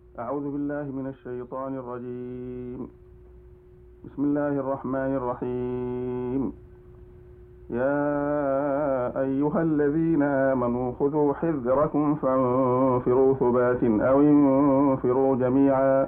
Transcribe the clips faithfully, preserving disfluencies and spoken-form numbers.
أعوذ بالله من الشيطان الرجيم. بسم الله الرحمن الرحيم. يا أيها الذين آمنوا خذوا حذركم فانفروا ثبات أو انفروا جميعا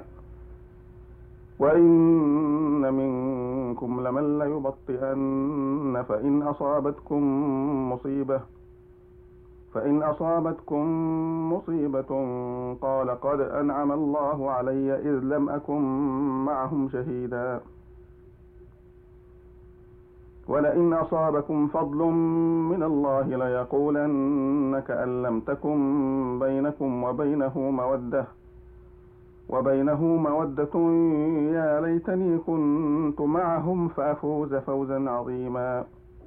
وإن منكم لمن ليبطئن فإن أصابتكم مصيبة فإن أصابتكم مصيبة قال قد أنعم الله علي إذ لم أكن معهم شهيدا ولئن أصابكم فضل من الله ليقولن كأن لم تكن بينكم وبينه مودة وبينه مودة يا ليتني كنت معهم فأفوز فوزا عظيما.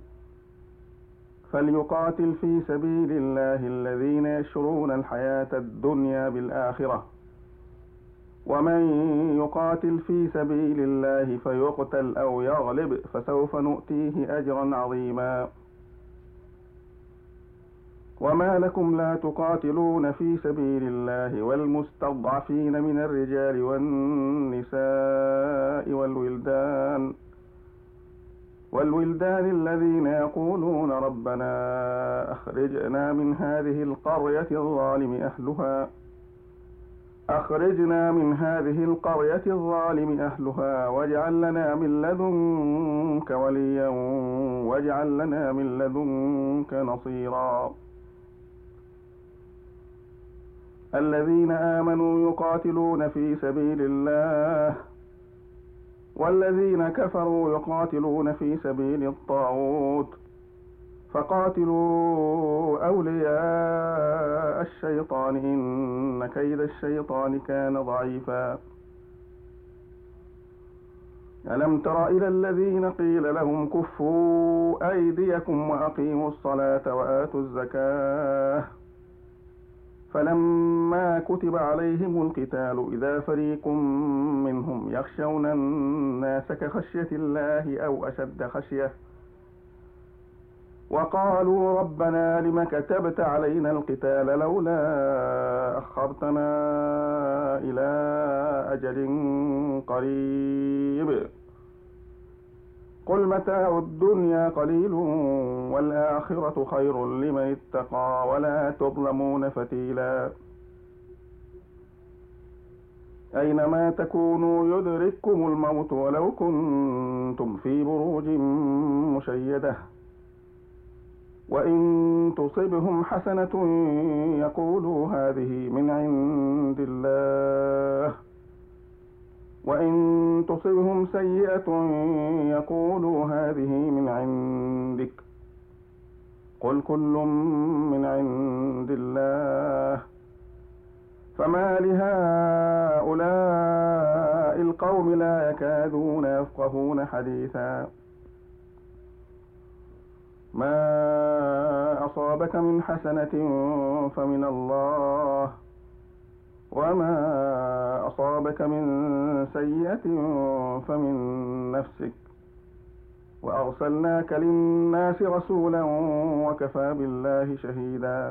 فليقاتل في سبيل الله الذين يشرون الحياة الدنيا بالآخرة ومن يقاتل في سبيل الله فيقتل أو يغلب فسوف نؤتيه أجرا عظيما. وما لكم لا تقاتلون في سبيل الله والمستضعفين من الرجال والنساء والولدان والولدان الذين يقولون ربنا أخرجنا من هذه القرية الظالم أهلها أخرجنا من هذه القرية الظالم أهلها واجعل لنا من لدنك وليا واجعل لنا من لدنك نصيرا. الذين آمنوا يقاتلون في سبيل الله والذين كفروا يقاتلون في سبيل الطاغوت فقاتلوا أولياء الشيطان إن كيد الشيطان كان ضعيفا. ألم تر إلى الذين قيل لهم كفوا أيديكم وأقيموا الصلاة وآتوا الزكاة فلما كتب عليهم القتال إذا فريق منهم يخشون الناس كخشية الله أو أشد خشية وقالوا ربنا لم كتبت علينا القتال لولا أخرتنا إلى أجل قريب قل متاع الدنيا قليل والآخرة خير لمن اتقى ولا تظلمون فتيلا. أينما تكونوا يدرككم الموت ولو كنتم في بروج مشيدة وإن تصبهم حسنة يقولوا هذه من عند الله وإن تصبهم سيئة يقولوا هذه من عندك قل كل من عند الله فما لهؤلاء القوم لا يكادون يفقهون حديثا. ما أصابك من حسنة فمن الله وما أصابك من سيئة فمن نفسك وأرسلناك للناس رسولا وكفى بالله شهيدا.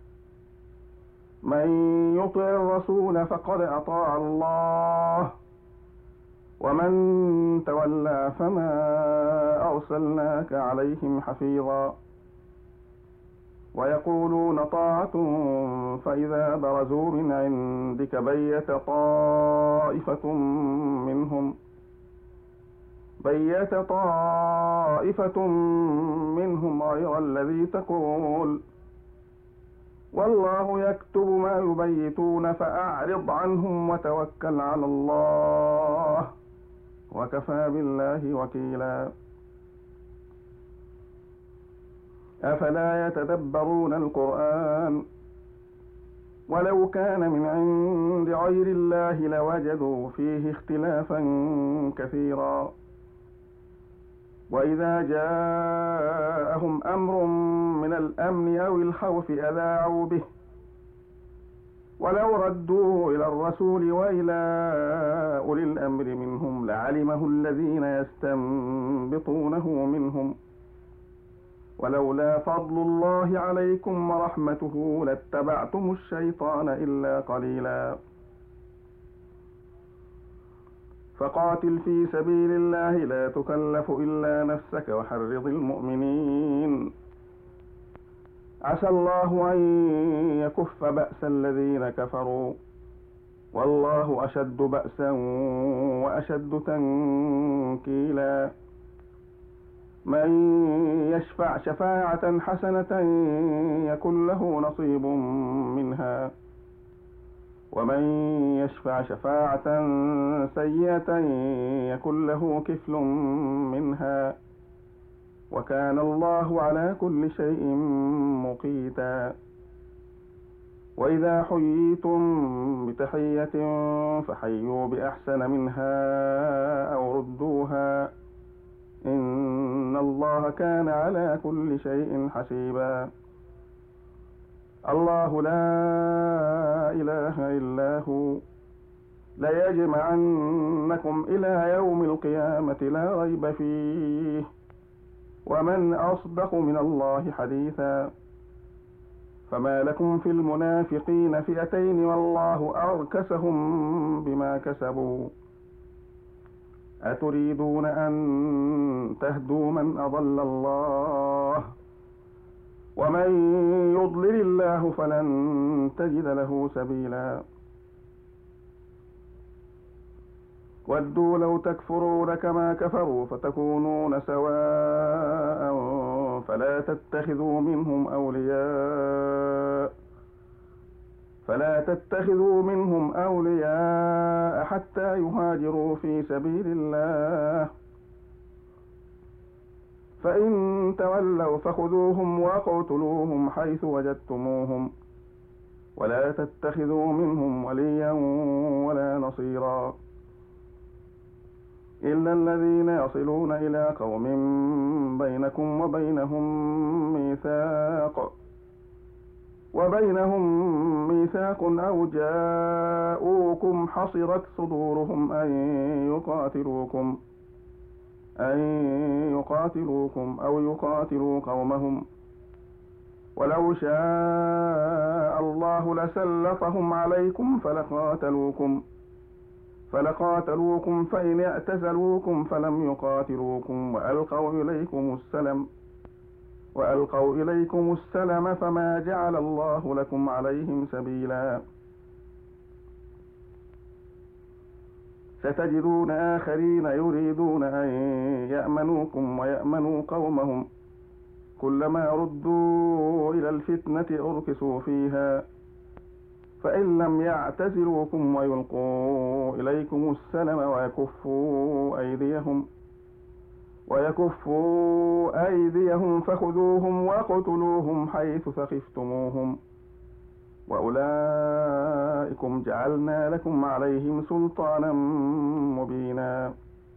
من يطع الرسول فقد أطاع الله ومن تولى فما أرسلناك عليهم حفيظا. ويقولون طاعة فإذا برزوا من عندك بيت طائفة منهم بيت طائفة منهم غير الذي تقول والله يكتب ما يبيتون فأعرض عنهم وتوكل على الله وكفى بالله وكيلا. أفلا يتدبرون القرآن ولو كان من عند غير الله لوجدوا فيه اختلافا كثيرا. وإذا جاءهم أمر من الأمن أو الخوف أذاعوا به ولو ردوه إلى الرسول وإلى أولي الأمر منهم لعلمه الذين يستنبطونه منهم ولولا فضل الله عليكم ورحمته لاتبعتم الشيطان إلا قليلا. فقاتل في سبيل الله لا تكلف إلا نفسك وحرض المؤمنين عسى الله أن يكف بأس الذين كفروا والله أشد بأسا وأشد تنكيلا من يشفع شفاعة حسنة يكن له نصيب منها ومن يشفع شفاعة سيئة يكن له كفل منها وكان الله على كل شيء مقيتا وإذا حييتم بتحية فحيوا بأحسن منها أو ردوها إن الله كان على كل شيء حسيبا الله لا إله إلا هو ليجمعنكم إلى يوم القيامة لا ريب فيه ومن أصدق من الله حديثا فما لكم في المنافقين فئتين والله أركسهم بما كسبوا أتريدون أن تهدوا من أضل الله ومن يضلل الله فلن تجد له سبيلا ودوا لو تكفرون كما كفروا فتكونون سواء فلا تتخذوا منهم أولياء فلا تتخذوا منهم أولياء حتى يهاجروا في سبيل الله فإن تولوا فخذوهم واقتلوهم حيث وجدتموهم ولا تتخذوا منهم وليا ولا نصيرا إلا الذين يصلون إلى قوم بينكم وبينهم ميثاق وبينهم ميثاق أو جاءوكم حصرت صدورهم أن يقاتلوكم أن يقاتلوكم أو يقاتلوا قومهم ولو شاء الله لسلطهم عليكم فلقاتلوكم فلقاتلوكم فإن اعتزلوكم فلم يقاتلوكم وألقوا إليكم السلم وألقوا إليكم السلم فما جعل الله لكم عليهم سبيلا ستجدون آخرين يريدون أن يأمنوكم ويأمنوا قومهم كلما ردوا إلى الفتنة أركسوا فيها فإن لم يعتزلوكم ويلقوا إليكم السلم ويكفوا أيديهم ويكفوا أيديهم فخذوهم واقتلوهم حيث ثقفتموهم وأولئكم جعلنا لكم عليهم سلطانا مبينا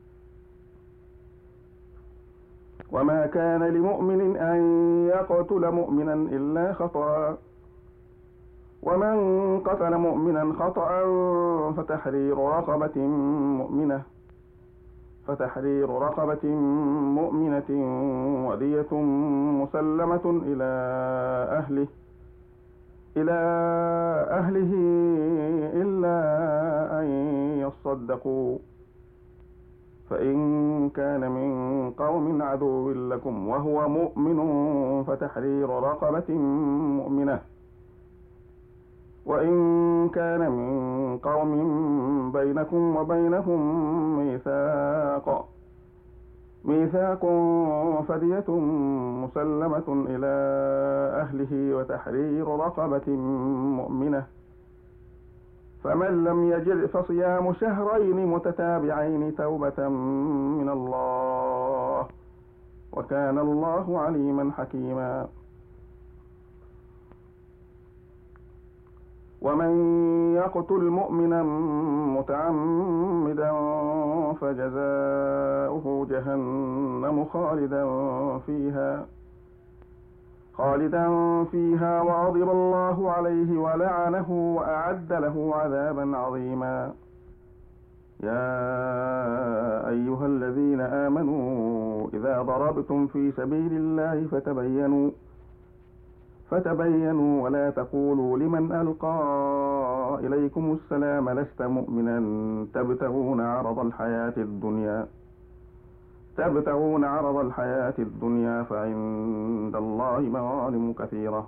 وما كان لمؤمن أن يقتل مؤمنا إلا خطأ ومن قتل مؤمنا خطأ فتحرير رقبة مؤمنة فتحرير رقبة مؤمنة ودية مسلمة إلى أهله إلى أهله إلا أن يصدقوا فإن كان من قوم عدو لكم وهو مؤمن فتحرير رقبة مؤمنة وإن كان من قوم بينكم وبينهم ميثاق ميثاق فدية مسلمة إلى أهله وتحرير رقبة مؤمنة فمن لم يجد فصيام شهرين متتابعين توبة من الله وكان الله عليما حكيما ومن يقتل مؤمنا متعمدا فجزاؤه جهنم خالدا فيها خالدا فيها وغضب الله عليه ولعنه وأعد له عذابا عظيما يا أيها الذين آمنوا إذا ضربتم في سبيل الله فتبينوا فتبينوا ولا تقولوا لمن ألقى إليكم السلام لست مؤمنا تبتغون عرض الحياة الدنيا تبتغون عرض الحياة الدنيا فعند الله مغانم كثيرة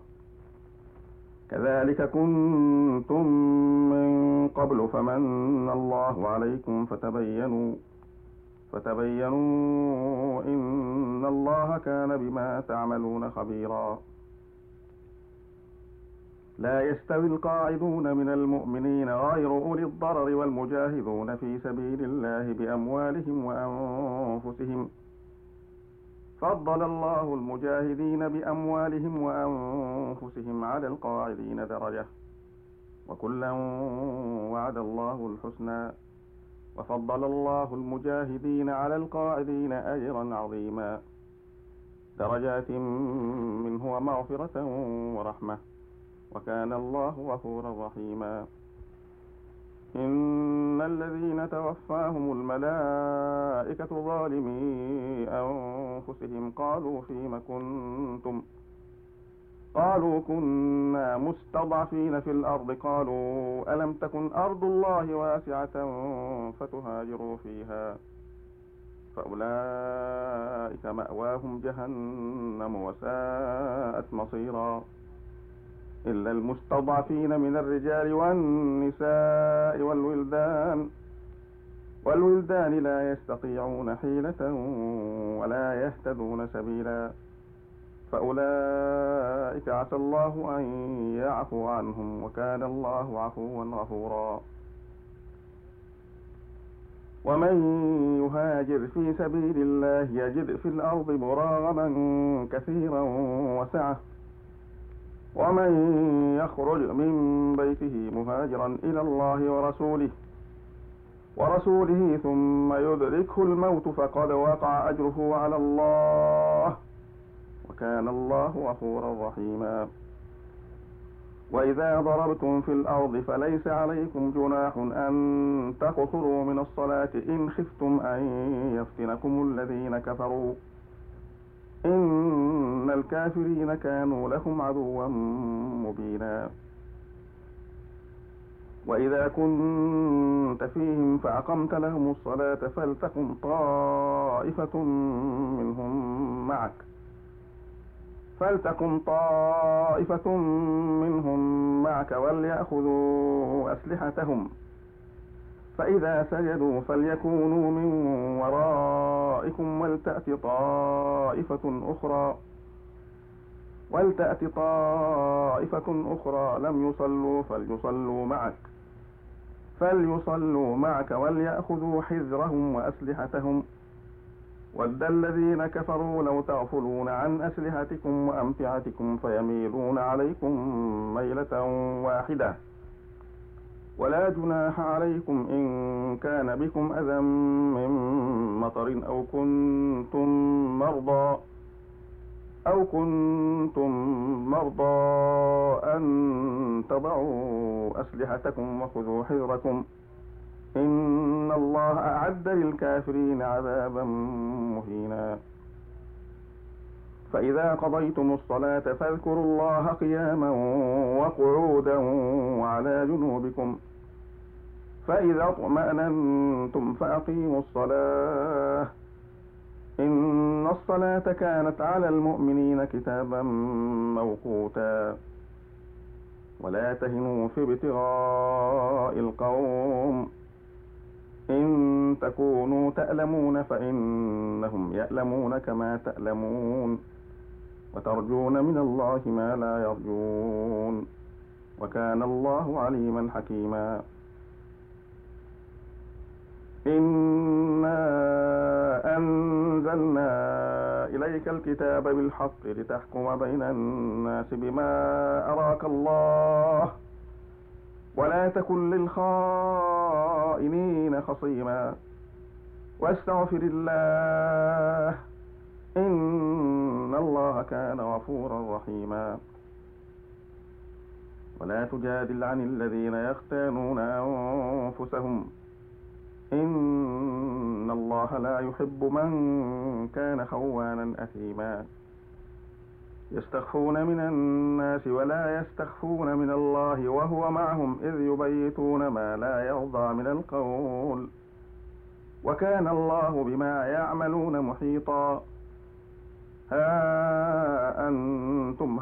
كذلك كنتم من قبل فمن الله عليكم فتبينوا فتبينوا إن الله كان بما تعملون خبيرا لا يستوي القاعدون من المؤمنين غير أولي الضرر والمجاهدون في سبيل الله بأموالهم وأنفسهم فضل الله المجاهدين بأموالهم وأنفسهم على القاعدين درجة وكلا وعد الله الحسنى وفضل الله المجاهدين على القاعدين أجرا عظيما درجات منه ومغفرة ورحمة وكان الله غفورا رحيما إن الذين توفاهم الملائكة ظالمي أنفسهم قالوا فيم كنتم قالوا كنا مستضعفين في الأرض قالوا ألم تكن أرض الله واسعة فتهاجروا فيها فأولئك مأواهم جهنم وساءت مصيرا إلا المستضعفين من الرجال والنساء والولدان والولدان لا يستطيعون حيلة ولا يهتدون سبيلا فأولئك عسى الله أن يعفو عنهم وكان الله عفوا غفورا ومن يهاجر في سبيل الله يجد في الأرض مراغما كثيرا وسعة ومن يخرج من بيته مهاجرا إلى الله ورسوله ورسوله ثم يدركه الموت فقد وقع أجره على الله وكان الله غفورا رحيما وإذا ضربتم في الأرض فليس عليكم جناح أن تقصروا من الصلاة إن خفتم أن يفتنكم الذين كفروا إن الكافرين كانوا لهم عدوا مبينا وإذا كنت فيهم فأقمت لهم الصلاة فلتقم طائفة منهم معك فلتقم طائفة منهم معك وليأخذوا أسلحتهم فإذا سجدوا فليكونوا من ورائكم ولتأت طائفة أخرى ولتأت طائفة أخرى لم يصلوا فليصلوا معك فليصلوا معك وليأخذوا حذرهم وأسلحتهم ود الذين كفروا لو تغفلون عن أسلحتكم وأمتعتكم فيميلون عليكم ميلة واحدة ولا جناح عليكم إن كان بكم أذى من مطر أو كنتم مرضى أو كنتم مرضى أن تضعوا أسلحتكم وخذوا حذركم إن الله أعد للكافرين عذابا مهينا فإذا قضيتم الصلاة فاذكروا الله قياما وقعودا وعلى جنوبكم فإذا اطمأننتم فأقيموا الصلاة إن الصلاة كانت على المؤمنين كتابا موقوتا ولا تهنوا في ابتغاء القوم إن تكونوا تألمون فإنهم يألمون كما تألمون وترجون من الله ما لا يرجون وكان الله عليما حكيما إنا أنزلنا إليك الكتاب بالحق لتحكم بين الناس بما أراك الله ولا تكن للخائنين خصيما واستغفر الله إن الله كان غفورا رحيما ولا تجادل عن الذين يختانون أنفسهم إن الله لا يحب من كان خوانا أثيما يستخفون من الناس ولا يستخفون من الله وهو معهم إذ يبيتون ما لا يرضى من القول وكان الله بما يعملون محيطا. ها أنتم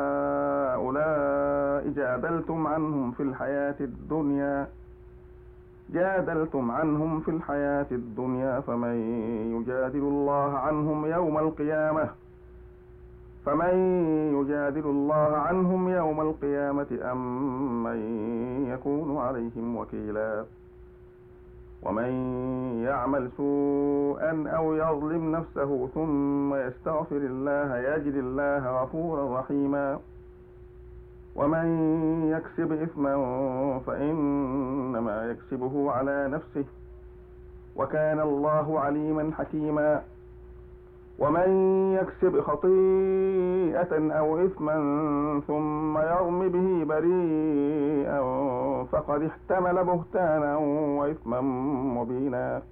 هؤلاء جادلتم عنهم في الحياة الدنيا جادلتم عنهم في الحياة الدنيا فمن يجادل الله عنهم يوم القيامة فمن يجادل الله عنهم يوم القيامة أم من يكون عليهم وكيلا. ومن يعمل سوءا أو يظلم نفسه ثم يستغفر الله يجد الله غفورا رحيما. ومن يكسب إثما فإنما يكسبه على نفسه وكان الله عليما حكيما. ومن يكسب خطيئة أو إثما ثم يرم به بريئا فقد احتمل بهتانا وإثما مبينا.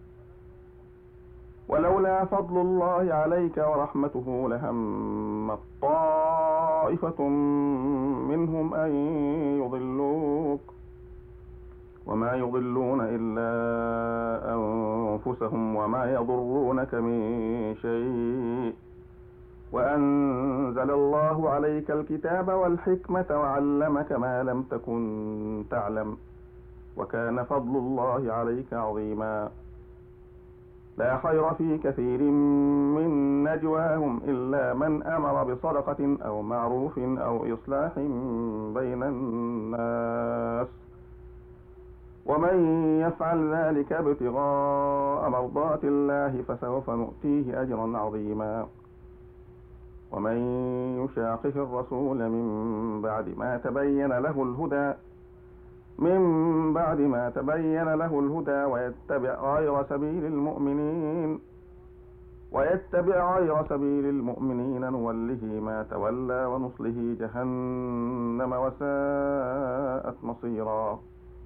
ولولا فضل الله عليك ورحمته لهم طائفة منهم أن يضلوك وما يضلون إلا أنفسهم وما يضرونك من شيء وأنزل الله عليك الكتاب والحكمة وعلمك ما لم تكن تعلم وكان فضل الله عليك عظيما. لا خير في كثير من نجواهم إلا من أمر بصدقة أو معروف أو إصلاح بين الناس ومن يفعل ذلك ابتغاء مرضات الله فسوف نؤتيه أجرا عظيما. ومن يشاقق الرسول من بعد ما تبين له الهدى من بعد ما تبين له الهدى ويتبع غير سبيل المؤمنين ويتبع غير سبيل المؤمنين نوله ما تولى ونصله جهنم وساءت مصيرا.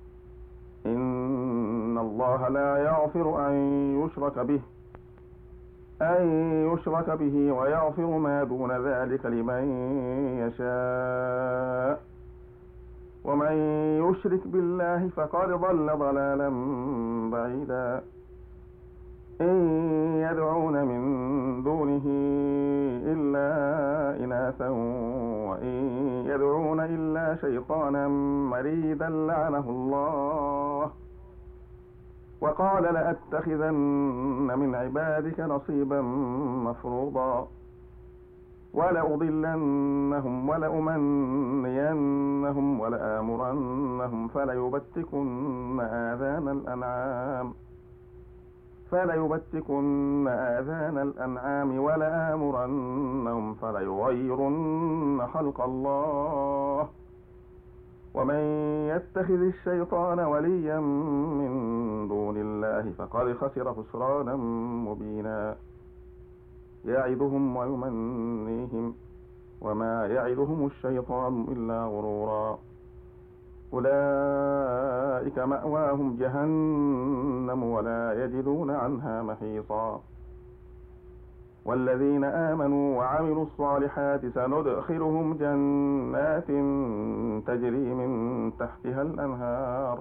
إن الله لا يغفر أن يشرك به أن يشرك به ويغفر ما دون ذلك لمن يشاء ومن يشرك بالله فقد ضل ضلالا بعيدا. إن يدعون من دونه إلا إناثا وإن يدعون إلا شيطانا مريدا لعنه الله وقال لأتخذن من عبادك نصيبا مفروضا ولأضلنهم ولأمنينهم ولآمرنهم فليبتكن آذان الأنعام فليبتكن آذان الأنعام ولآمرنهم فليغيرن خلق الله ومن يتخذ الشيطان وليا من دون الله فقد خسر خسرانا مبينا. يعدهم ويمنيهم وما يعدهم الشيطان إلا غرورا. أولئك مأواهم جهنم ولا يجدون عنها محيصا. والذين آمنوا وعملوا الصالحات سندخلهم جنات تجري من تحتها الأنهار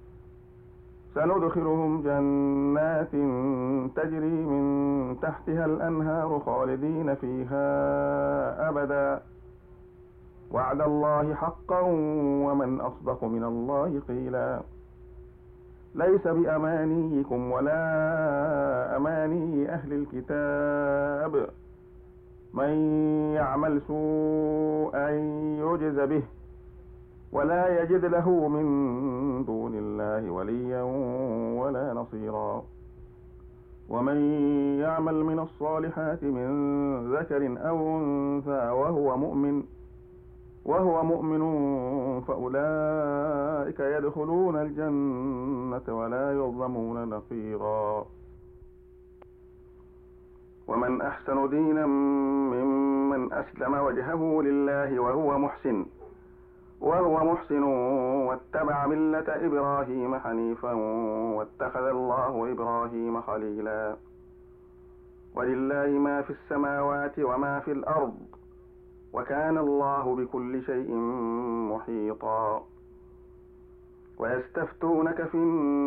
سندخلهم جنات تجري من تحتها الأنهار خالدين فيها أبدا وعد الله حقا ومن أصدق من الله قيلا. ليس بأمانيكم ولا أماني أهل الكتاب من يعمل سوءا يجز به ولا يجد له من دون الله وليا ولا نصيرا. ومن يعمل من الصالحات من ذكر أو أنثى وهو مؤمن وهو مؤمن فأولئك يدخلون الجنة ولا يظلمون نقيرا. ومن أحسن دينا ممن أسلم وجهه لله وهو محسن وهو محسن واتبع ملة إبراهيم حنيفا واتخذ الله إبراهيم خليلا. ولله ما في السماوات وما في الأرض وكان الله بكل شيء محيطا. ويستفتونك في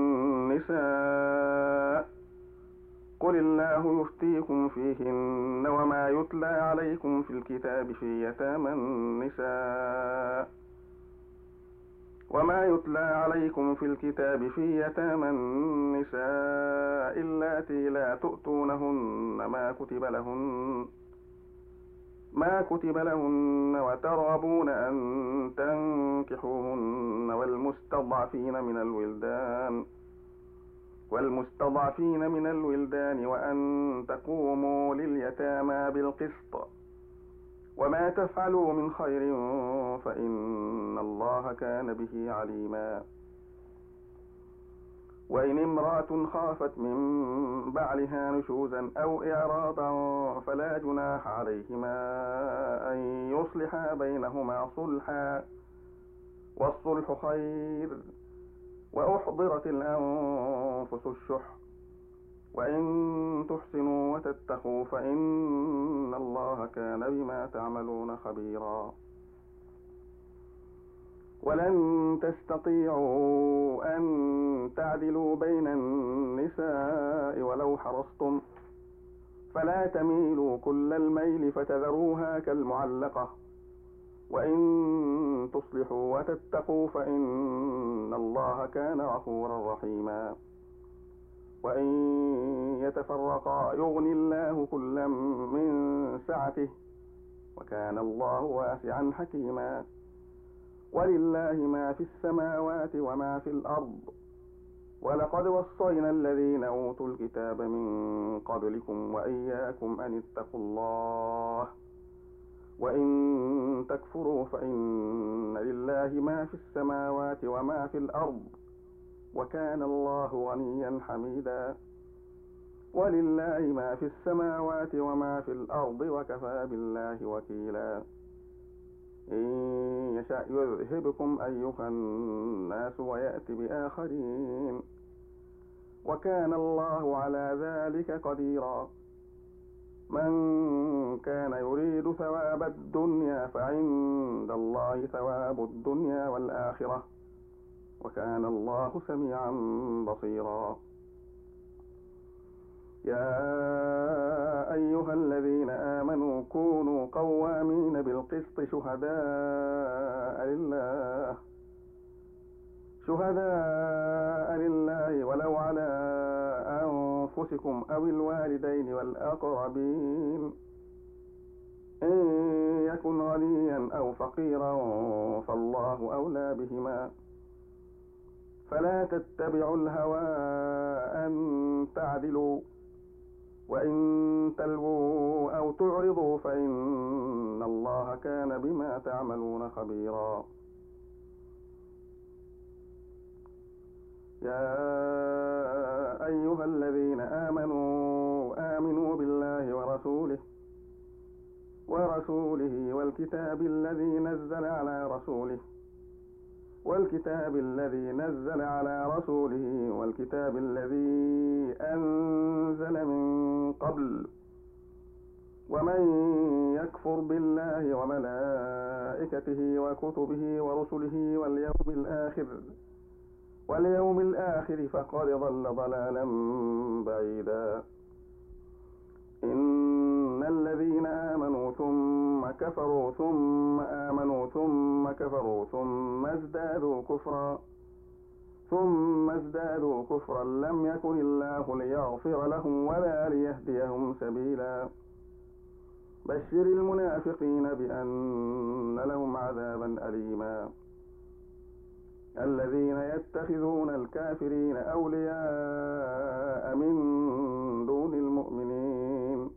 النساء قل الله يفتيكم فيهن وما يتلى عليكم في الكتاب في يتامى النساء وما يتلى عليكم في الكتاب في يتامى النساء اللاتي لا تؤتونهن ما كتب لهن ما كتب لهن وترغبون أن تنكحوهن والمستضعفين من الولدان والمستضعفين من الولدان وأن تقوموا لليتامى بالقسط وما تفعلوا من خير فإن الله كان به عليما. وإن امرأة خافت من بعلها نشوزا أو إعراضا فلا جناح عليهما أن يصلحا بينهما صلحا والصلح خير وأحضرت الأنفس الشح وإن تحسنوا وتتقوا فإن الله كان بما تعملون خبيرا. ولن تستطيعوا أن تعدلوا بين النساء ولو حرصتم فلا تميلوا كل الميل فتذروها كالمعلقة وإن تصلحوا وتتقوا فإن الله كان غفورا رحيما. وإن يتفرقا يغني الله كلا من سعته وكان الله واسعا حكيما. ولله ما في السماوات وما في الأرض ولقد وصينا الذين أوتوا الكتاب من قبلكم وإياكم أن اتقوا الله وإن تكفروا فإن لله ما في السماوات وما في الأرض وكان الله غنيا حميدا. ولله ما في السماوات وما في الأرض وكفى بالله وكيلا. إن يشأ يذهبكم أيها الناس ويأتي بآخرين وكان الله على ذلك قديرا. من كان يريد ثواب الدنيا فعند الله ثواب الدنيا والآخرة وكان الله سميعا بصيرا. يا أيها الذين آمنوا كونوا قوامين بالقسط شهداء لله شهداء لله ولو على أنفسكم أو الوالدين والأقربين إن يكن غنيا أو فقيرا فالله أولى بهما فلا تتبعوا الهوى أن تعدلوا وإن تلووا أو تعرضوا فإن الله كان بما تعملون خبيرا. يا أيها الذين آمنوا آمنوا بالله ورسوله ورسوله والكتاب الذي نزل على رسوله والكتاب الذي نزل على رسوله والكتاب الذي أنزل من قبل ومن يكفر بالله وملائكته وكتبه ورسله واليوم الآخر واليوم الآخر فقد ضل ضلالا بعيدا. إن الذين آمنوا ثم كفروا ثم آمنوا ثم كفروا ثم ازدادوا كفرا ثم ازدادوا كفرا لم يكن الله ليغفر لهم ولا ليهديهم سبيلا. بشر المنافقين بأن لهم عذابا أليما. الذين يتخذون الكافرين أولياء من دون المؤمنين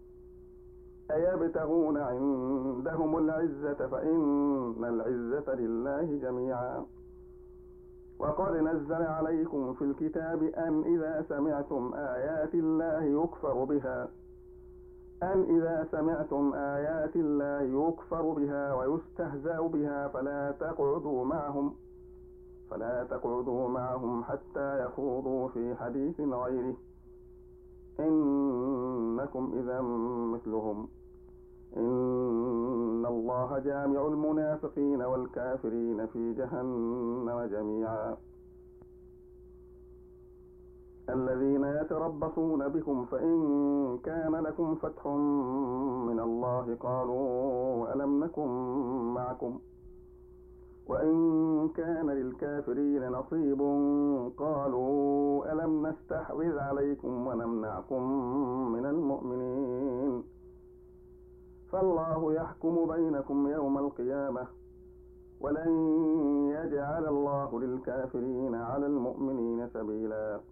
أيبتغون عندهم العزة فإن العزة لله جميعا. وقد نزل عليكم في الكتاب أن إذا سمعتم آيات الله يكفر بها أن إذا سمعتم آيات الله يكفر بها ويستهزأ بها فلا تقعدوا معهم فلا تقعدوا معهم حتى يخوضوا في حديث غيره إنكم إذا مثلهم إن إن الله جامع المنافقين والكافرين في جهنم جميعا. الذين يتربصون بكم فإن كان لكم فتح من الله قالوا ألم نكن معكم وإن كان للكافرين نصيب قالوا ألم نستحوذ عليكم ونمنعكم من المؤمنين فالله يحكم بينكم يوم القيامة ولن يجعل الله للكافرين على المؤمنين سبيلا.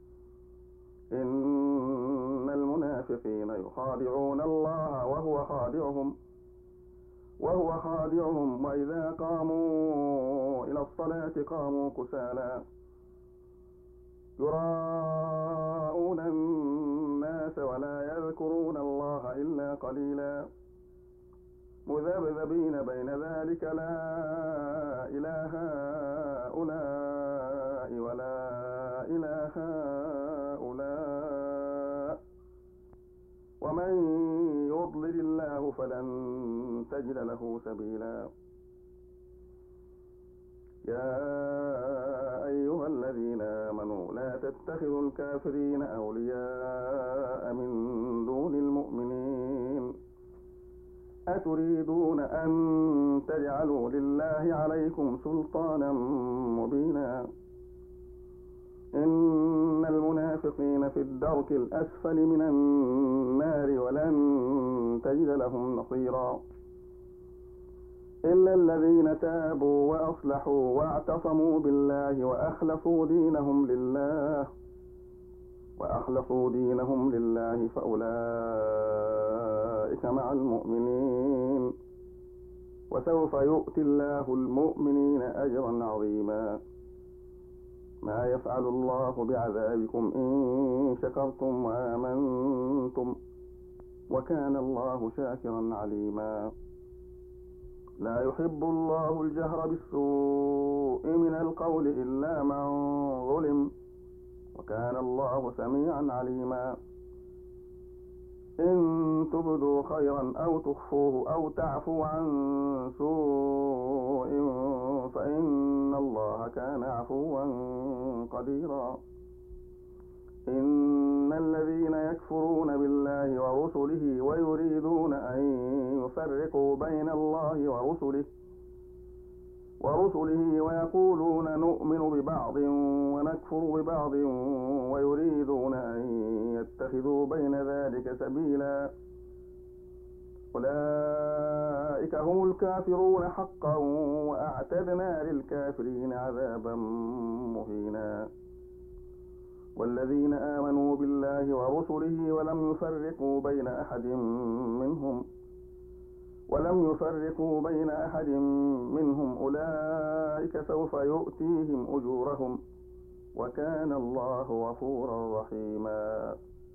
إن المنافقين يخادعون الله وهو خادعهم وهو خادعهم وإذا قاموا إلى الصلاة قاموا كسالى يراءون الناس ولا يذكرون الله إلا قليلا مذبذبين بين ذلك لا إله هؤلاء ولا إله هؤلاء ومن يضلل الله فلن تجد له سبيلا. يا أيها الذين آمنوا لا تتخذوا الكافرين أولياء من دون المؤمنين أتريدون أن تجعلوا لله عليكم سلطانا مبينا إن المنافقين في الدرك الأسفل من النار ولن تجد لهم نصيرا إلا الذين تابوا وأصلحوا واعتصموا بالله وأخلصوا دينهم لله وأخلصوا دينهم لله فأولئك مع المؤمنين وسوف يؤتي الله المؤمنين أجرا عظيما. ما يفعل الله بعذابكم إن شكرتم وآمنتم وكان الله شاكرا عليما. لا يحب الله الجهر بالسوء من القول إلا من ظلم وكان الله سميعا عليما. إن تبدوا خيرا أو تخفوه أو تعفوا عن سوء فإن الله كان عفوا قديرا. إن الذين يكفرون بالله ورسله ويريدون أن يفرقوا بين الله ورسله ورسله ويقولون نؤمن ببعض ونكفر ببعض ويريدون أن يتخذوا بين ذلك سبيلا أولئك هم الكافرون حقا وأعتدنا للكافرين عذابا مهينا. والذين آمنوا بالله ورسله ولم يفرقوا بين أحد منهم ولم يفرقوا بين أحد منهم أولئك سوف يؤتيهم أجورهم وكان الله غفورا رحيما.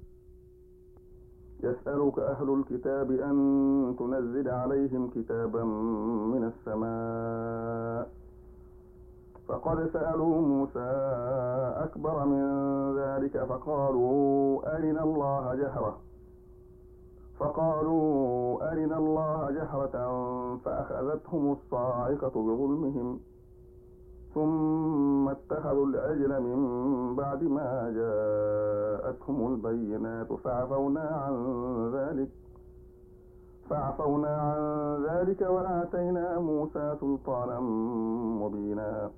يسألك أهل الكتاب أن تنزل عليهم كتابا من السماء فقد سألوا موسى أكبر من ذلك فقالوا أرنا الله جهرة فقالوا أرنا الله جهرة فأخذتهم الصاعقة بظلمهم ثم اتخذوا العجل من بعد ما جاءتهم البينات فعفونا عن ذلك فعفونا عن ذلك وآتينا موسى سلطانا مبينا.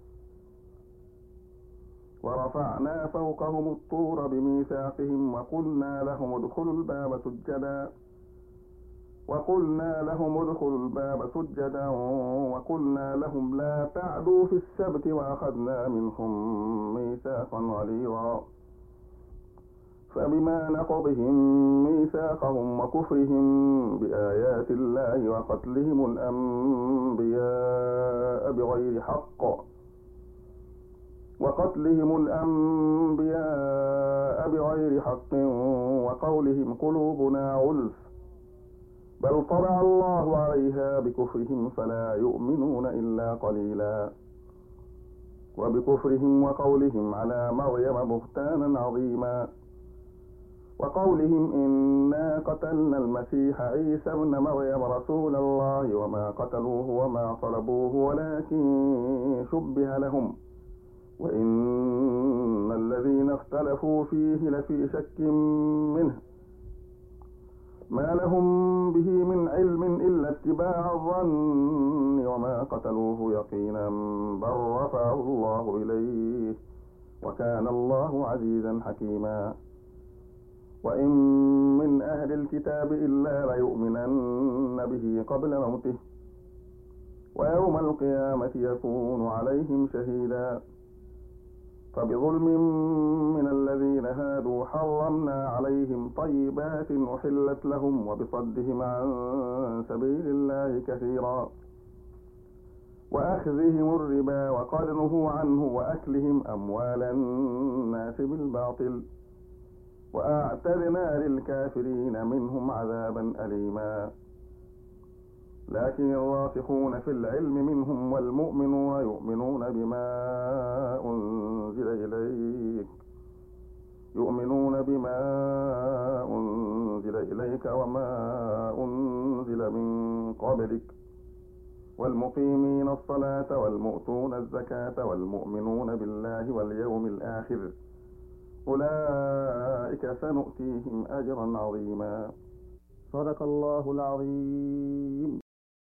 ورفعنا فوقهم الطور بميثاقهم وقلنا لهم ادخلوا الباب سجدا وقلنا لهم ادخلوا الباب سجدا وقلنا لهم لا تعدوا في السبت وأخذنا منهم ميثاقا غليظا. فبما نقضهم ميثاقهم وكفرهم بآيات الله وقتلهم الأنبياء بغير حق وقتلهم الأنبياء بغير حق وقولهم قلوبنا غلف بل طبع الله عليها بكفرهم فلا يؤمنون إلا قليلا. وبكفرهم وقولهم على مريم بهتانا عظيما وقولهم إنا قتلنا المسيح عيسى ابن مريم رسول الله وما قتلوه وما صلبوه ولكن شبه لهم وإن الذين اختلفوا فيه لفي شك منه ما لهم به من علم إلا اتباع الظن وما قتلوه يقينا بل رفعه الله إليه وكان الله عزيزا حكيما وإن من أهل الكتاب إلا ليؤمنن به قبل موته ويوم القيامة يكون عليهم شهيدا فبظلم من الذين هادوا حرمنا عليهم طيبات أحلت لهم وبصدهم عن سبيل الله كثيرا وأخذهم الربا وقد نهوا عنه وأكلهم أموال الناس بالباطل وأعتدنا للكافرين منهم عذابا أليما لكن الراسخون في العلم منهم والمؤمنون يؤمنون بما أنزل إليك يؤمنون بما أنزل إليك وما أنزل من قبلك والمقيمين الصلاة والمؤتون الزكاة والمؤمنون بالله واليوم الآخر أولئك سنؤتيهم أجرا عظيما صدق الله العظيم.